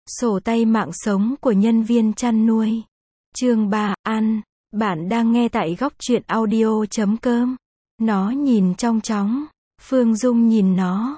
Sổ tay mạng sống của nhân viên chăn nuôi. Chương 3, ăn. Bạn đang nghe tại góc truyện audio.com. Nó nhìn trong chóng. Phương Dung nhìn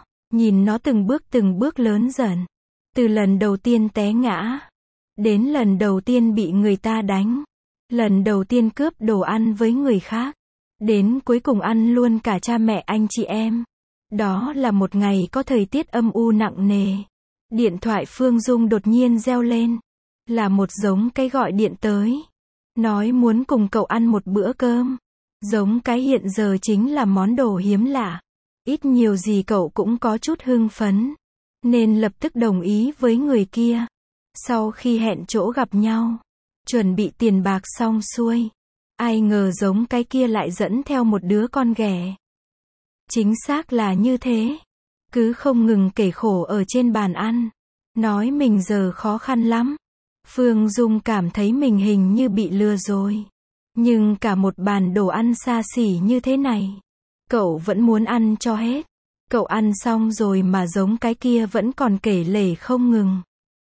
nó từng bước lớn dần. Từ lần đầu tiên té ngã, đến lần đầu tiên bị người ta đánh, lần đầu tiên cướp đồ ăn với người khác, đến cuối cùng ăn luôn cả cha mẹ anh chị em. Đó là một ngày có thời tiết âm u nặng nề. Điện thoại Phương Dung đột nhiên reo lên. Là một giống cái gọi điện tới. Nói muốn cùng cậu ăn một bữa cơm. Giống cái hiện giờ chính là món đồ hiếm lạ. Ít nhiều gì cậu cũng có chút hưng phấn. Nên lập tức đồng ý với người kia. Sau khi hẹn chỗ gặp nhau, chuẩn bị tiền bạc xong xuôi, ai ngờ giống cái kia lại dẫn theo một đứa con ghẻ. Chính xác là như thế. Cứ không ngừng kể khổ ở trên bàn ăn. Nói mình giờ khó khăn lắm. Phương Dung cảm thấy mình hình như bị lừa rồi. Nhưng cả một bàn đồ ăn xa xỉ như thế này, cậu vẫn muốn ăn cho hết. Cậu ăn xong rồi mà giống cái kia vẫn còn kể lể không ngừng.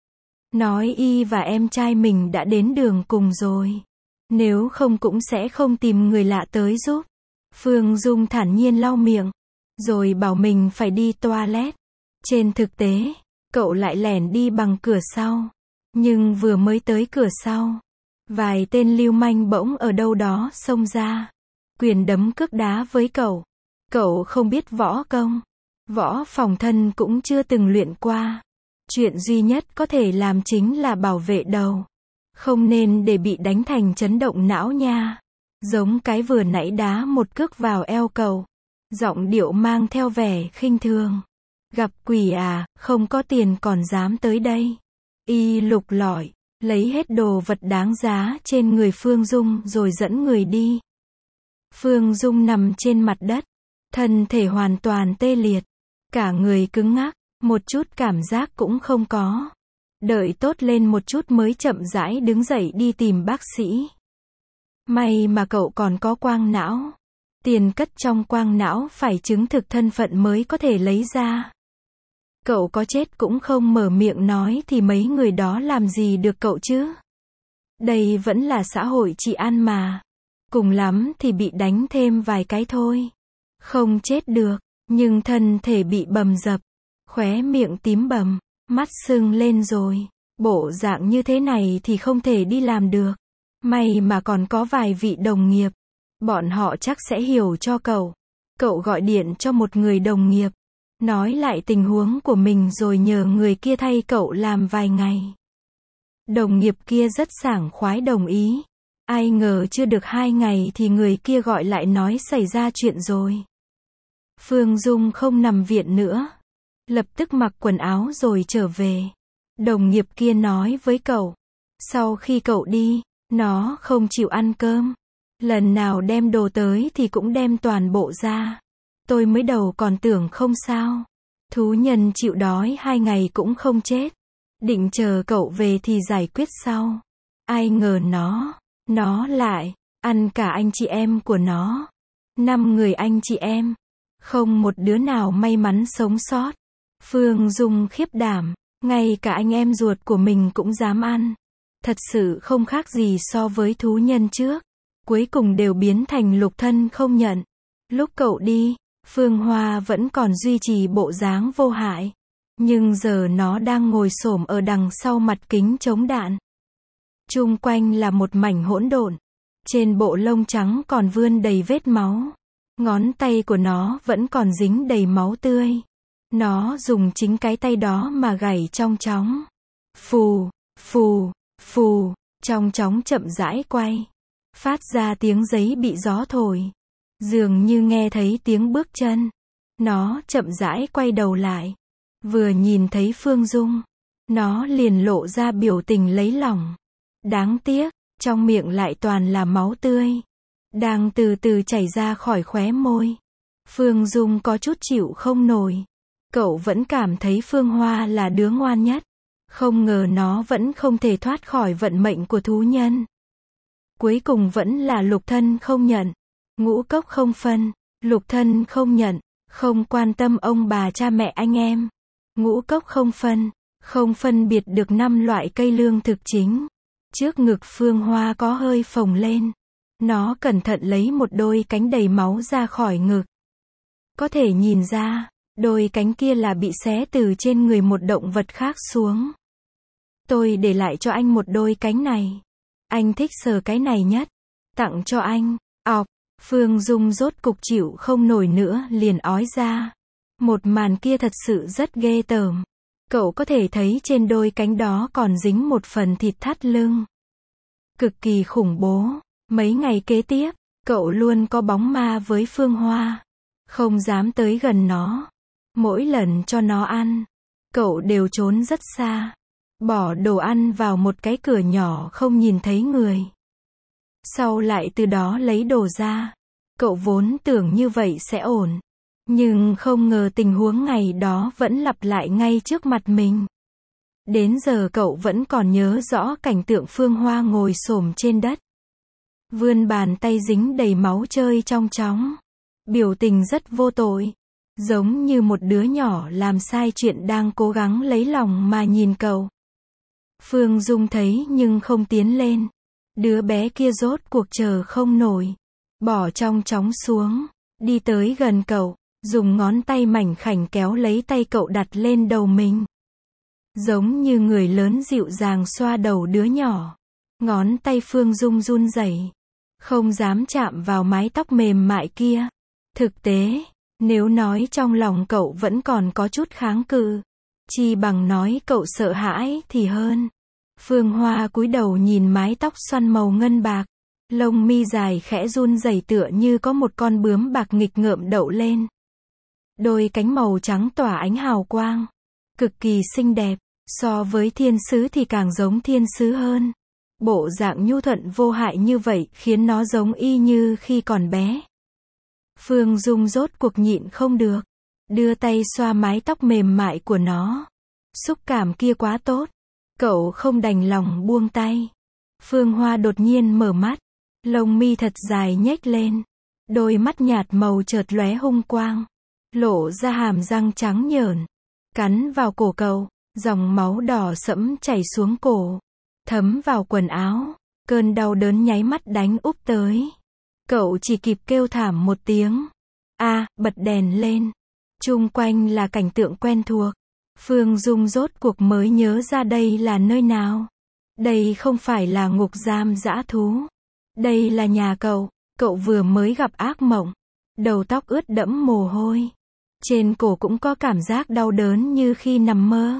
Nói y và em trai mình đã đến đường cùng rồi. Nếu không cũng sẽ không tìm người lạ tới giúp. Phương Dung thản nhiên lau miệng. Rồi bảo mình phải đi toilet. Trên thực tế, cậu lại lẻn đi bằng cửa sau. Nhưng vừa mới tới cửa sau, vài tên lưu manh bỗng ở đâu đó xông ra. Quyền đấm cước đá với cậu. Cậu không biết võ công. Võ phòng thân cũng chưa từng luyện qua. Chuyện duy nhất có thể làm chính là bảo vệ đầu. Không nên để bị đánh thành chấn động não nha. Giống cái vừa nãy đá một cước vào eo cậu. Giọng điệu mang theo vẻ khinh thường. Gặp quỷ à, không có tiền còn dám tới đây. Y lục lọi, lấy hết đồ vật đáng giá trên người Phương Dung rồi dẫn người đi. Phương Dung nằm trên mặt đất, thân thể hoàn toàn tê liệt, cả người cứng ngắc, một chút cảm giác cũng không có. Đợi tốt lên một chút mới chậm rãi đứng dậy đi tìm bác sĩ. May mà cậu còn có quang não. Tiền cất trong quang não phải chứng thực thân phận mới có thể lấy ra. Cậu có chết cũng không mở miệng nói thì mấy người đó làm gì được cậu chứ? Đây vẫn là xã hội trị an mà. Cùng lắm thì bị đánh thêm vài cái thôi. Không chết được, nhưng thân thể bị bầm dập, khóe miệng tím bầm, mắt sưng lên rồi. Bộ dạng như thế này thì không thể đi làm được. May mà còn có vài vị đồng nghiệp. Bọn họ chắc sẽ hiểu cho cậu. Cậu gọi điện cho một người đồng nghiệp. Nói lại tình huống của mình rồi nhờ người kia thay cậu làm vài ngày. Đồng nghiệp kia rất sảng khoái đồng ý. Ai ngờ chưa được 2 ngày thì người kia gọi lại nói xảy ra chuyện rồi. Phương Dung không nằm viện nữa. Lập tức mặc quần áo rồi trở về. Đồng nghiệp kia nói với cậu. Sau khi cậu đi, nó không chịu ăn cơm. Lần nào đem đồ tới thì cũng đem toàn bộ ra. Tôi mới đầu còn tưởng không sao. Thú nhân chịu đói 2 ngày cũng không chết. Định chờ cậu về thì giải quyết sau. Ai ngờ nó lại ăn cả anh chị em của nó. 5 người anh chị em. Không một đứa nào may mắn sống sót. Phương Dung khiếp đảm. Ngay cả anh em ruột của mình cũng dám ăn. Thật sự không khác gì so với thú nhân trước. Cuối cùng đều biến thành lục thân không nhận. Lúc cậu đi, Phương Hoa vẫn còn duy trì bộ dáng vô hại. Nhưng giờ nó đang ngồi xổm ở đằng sau mặt kính chống đạn. Chung quanh là một mảnh hỗn độn. Trên bộ lông trắng còn vươn đầy vết máu. Ngón tay của nó vẫn còn dính đầy máu tươi. Nó dùng chính cái tay đó mà gảy trong chóng. Phù, phù, phù, trong chóng chậm rãi quay. Phát ra tiếng giấy bị gió thổi. Dường như nghe thấy tiếng bước chân. Nó chậm rãi quay đầu lại. Vừa nhìn thấy Phương Dung, nó liền lộ ra biểu tình lấy lòng. Đáng tiếc, trong miệng lại toàn là máu tươi. Đang từ từ chảy ra khỏi khóe môi. Phương Dung có chút chịu không nổi. Cậu vẫn cảm thấy Phương Hoa là đứa ngoan nhất. Không ngờ nó vẫn không thể thoát khỏi vận mệnh của thú nhân. Cuối cùng vẫn là lục thân không nhận. Ngũ cốc không phân. Lục thân không nhận. Không quan tâm ông bà cha mẹ anh em. Ngũ cốc không phân. không phân biệt được 5 loại cây lương thực chính. Trước ngực Phương Hoa có hơi phồng lên. Nó cẩn thận lấy một đôi cánh đầy máu ra khỏi ngực. Có thể nhìn ra, đôi cánh kia là bị xé từ trên người một động vật khác xuống. Tôi để lại cho anh một đôi cánh này. Anh thích sờ cái này nhất. Tặng cho anh. Ọc, Phương Dung rốt cục chịu không nổi nữa liền ói ra. Một màn kia thật sự rất ghê tởm. Cậu có thể thấy trên đôi cánh đó còn dính một phần thịt thắt lưng. Cực kỳ khủng bố. Mấy ngày kế tiếp, cậu luôn có bóng ma với Phương Hoa. Không dám tới gần nó. Mỗi lần cho nó ăn, cậu đều trốn rất xa. Bỏ đồ ăn vào một cái cửa nhỏ không nhìn thấy người. Sau lại từ đó lấy đồ ra. Cậu vốn tưởng như vậy sẽ ổn. Nhưng không ngờ tình huống ngày đó vẫn lặp lại ngay trước mặt mình. Đến giờ cậu vẫn còn nhớ rõ cảnh tượng Phương Hoa ngồi xổm trên đất. Vươn bàn tay dính đầy máu chơi trong chóng. Biểu tình rất vô tội. Giống như một đứa nhỏ làm sai chuyện đang cố gắng lấy lòng mà nhìn cậu. Phương Dung thấy nhưng không tiến lên. Đứa bé kia rốt cuộc chờ không nổi. Bỏ trong chóng xuống. Đi tới gần cậu. Dùng ngón tay mảnh khảnh kéo lấy tay cậu đặt lên đầu mình. Giống như người lớn dịu dàng xoa đầu đứa nhỏ. Ngón tay Phương Dung run rẩy. Không dám chạm vào mái tóc mềm mại kia. Thực tế, nếu nói trong lòng cậu vẫn còn có chút kháng cự, chi bằng nói cậu sợ hãi thì hơn. Phương Hoa cúi đầu nhìn mái tóc xoăn màu ngân bạc. Lông mi dài khẽ run rẩy tựa như có một con bướm bạc nghịch ngợm đậu lên. Đôi cánh màu trắng tỏa ánh hào quang. Cực kỳ xinh đẹp. So với thiên sứ thì càng giống thiên sứ hơn. Bộ dạng nhu thuận vô hại như vậy khiến nó giống y như khi còn bé. Phương Dung rốt cuộc nhịn không được. Đưa tay xoa mái tóc mềm mại của nó. Xúc cảm kia quá tốt. Cậu không đành lòng buông tay. Phương Hoa đột nhiên mở mắt. Lông mi thật dài nhếch lên. Đôi mắt nhạt màu chợt lóe hung quang. Lộ ra hàm răng trắng nhởn. Cắn vào cổ cậu. Dòng máu đỏ sẫm chảy xuống cổ. Thấm vào quần áo. Cơn đau đớn nháy mắt đánh úp tới. Cậu chỉ kịp kêu thảm một tiếng. Bật đèn lên. Chung quanh là cảnh tượng quen thuộc. Phương Dung rốt cuộc mới nhớ ra đây là nơi nào. Đây không phải là ngục giam dã thú. Đây là nhà cậu. Cậu vừa mới gặp ác mộng. Đầu tóc ướt đẫm mồ hôi. Trên cổ cũng có cảm giác đau đớn như khi nằm mơ.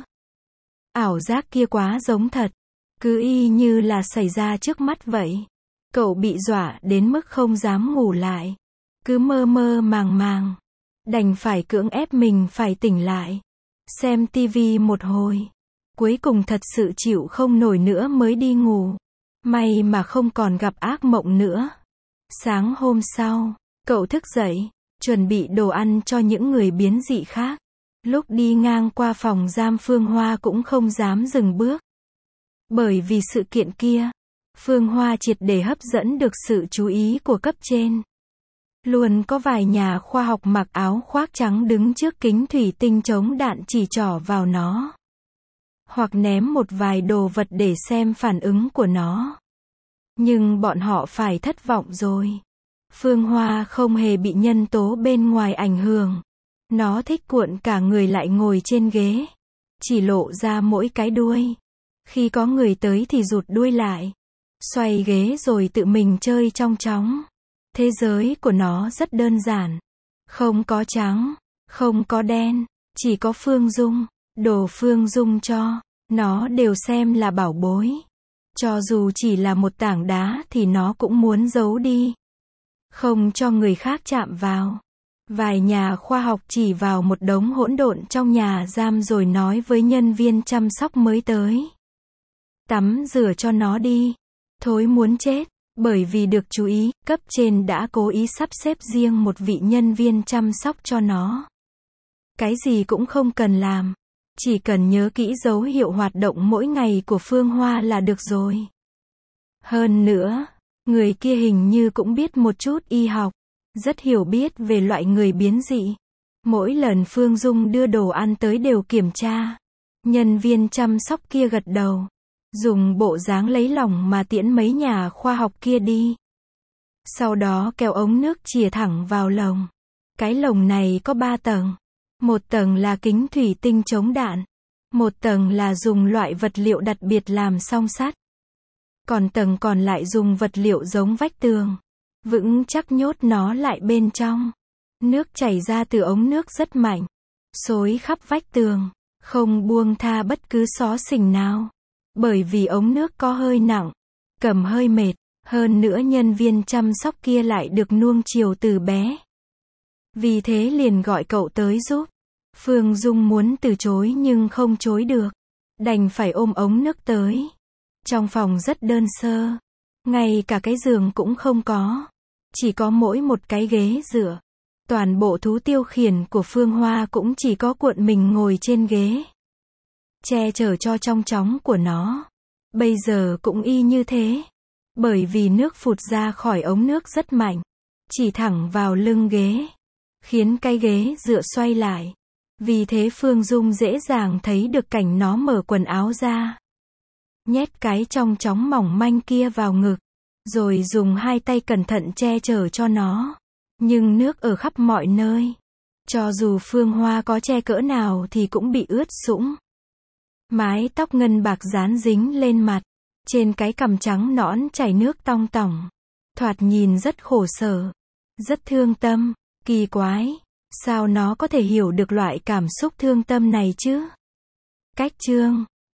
Ảo giác kia quá giống thật. Cứ y như là xảy ra trước mắt vậy. Cậu bị dọa đến mức không dám ngủ lại. Cứ mơ mơ màng màng. Đành phải cưỡng ép mình phải tỉnh lại. Xem tivi một hồi. Cuối cùng thật sự chịu không nổi nữa mới đi ngủ. May mà không còn gặp ác mộng nữa. Sáng hôm sau, cậu thức dậy, chuẩn bị đồ ăn cho những người biến dị khác. Lúc đi ngang qua phòng giam Phương Hoa cũng không dám dừng bước. Bởi vì sự kiện kia, Phương Hoa triệt để hấp dẫn được sự chú ý của cấp trên. Luôn có vài nhà khoa học mặc áo khoác trắng đứng trước kính thủy tinh chống đạn chỉ trỏ vào nó. Hoặc ném một vài đồ vật để xem phản ứng của nó. Nhưng bọn họ phải thất vọng rồi. Phương Hoa không hề bị nhân tố bên ngoài ảnh hưởng. Nó thích cuộn cả người lại ngồi trên ghế. Chỉ lộ ra mỗi cái đuôi. Khi có người tới thì rụt đuôi lại. Xoay ghế rồi tự mình chơi trong chóng. Thế giới của nó rất đơn giản. Không có trắng, không có đen, chỉ có Phương Dung. Đồ Phương Dung cho, nó đều xem là bảo bối. Cho dù chỉ là một tảng đá thì nó cũng muốn giấu đi. Không cho người khác chạm vào. Vài nhà khoa học chỉ vào một đống hỗn độn trong nhà giam rồi nói với nhân viên chăm sóc mới tới. Tắm rửa cho nó đi. Thối muốn chết. Bởi vì được chú ý, cấp trên đã cố ý sắp xếp riêng một vị nhân viên chăm sóc cho nó. Cái gì cũng không cần làm. Chỉ cần nhớ kỹ dấu hiệu hoạt động mỗi ngày của Phương Hoa là được rồi. Hơn nữa, người kia hình như cũng biết một chút y học. Rất hiểu biết về loại người biến dị. Mỗi lần Phương Dung đưa đồ ăn tới đều kiểm tra. Nhân viên chăm sóc kia gật đầu, dùng bộ dáng lấy lòng mà tiễn mấy nhà khoa học kia đi. Sau đó kéo ống nước chìa thẳng vào lồng. Cái lồng này có 3 tầng. Một tầng là kính thủy tinh chống đạn. Một tầng là dùng loại vật liệu đặc biệt làm song sắt. Còn tầng còn lại dùng vật liệu giống vách tường. Vững chắc nhốt nó lại bên trong. Nước chảy ra từ ống nước rất mạnh. Xối khắp vách tường. Không buông tha bất cứ xó xỉnh nào. Bởi vì ống nước có hơi nặng. Cầm hơi mệt. Hơn nữa nhân viên chăm sóc kia lại được nuông chiều từ bé. Vì thế liền gọi cậu tới giúp. Phương Dung muốn từ chối nhưng không chối được. Đành phải ôm ống nước tới. Trong phòng rất đơn sơ. Ngay cả cái giường cũng không có. Chỉ có mỗi một cái ghế dựa. Toàn bộ thú tiêu khiển của Phương Hoa cũng chỉ có cuộn mình ngồi trên ghế. Che chở cho trong chóng của nó. Bây giờ cũng y như thế. Bởi vì nước phụt ra khỏi ống nước rất mạnh. Chỉ thẳng vào lưng ghế. Khiến cái ghế dựa xoay lại. Vì thế Phương Dung dễ dàng thấy được cảnh nó mở quần áo ra. Nhét cái trong chóng mỏng manh kia vào ngực. Rồi dùng 2 tay cẩn thận che chở cho nó. Nhưng nước ở khắp mọi nơi. Cho dù Phương Hoa có che cỡ nào thì cũng bị ướt sũng. Mái tóc ngân bạc dán dính lên mặt. Trên cái cằm trắng nõn chảy nước tong tỏng. Thoạt nhìn rất khổ sở. Rất thương tâm. Kỳ quái. Sao nó có thể hiểu được loại cảm xúc thương tâm này chứ? Cách chương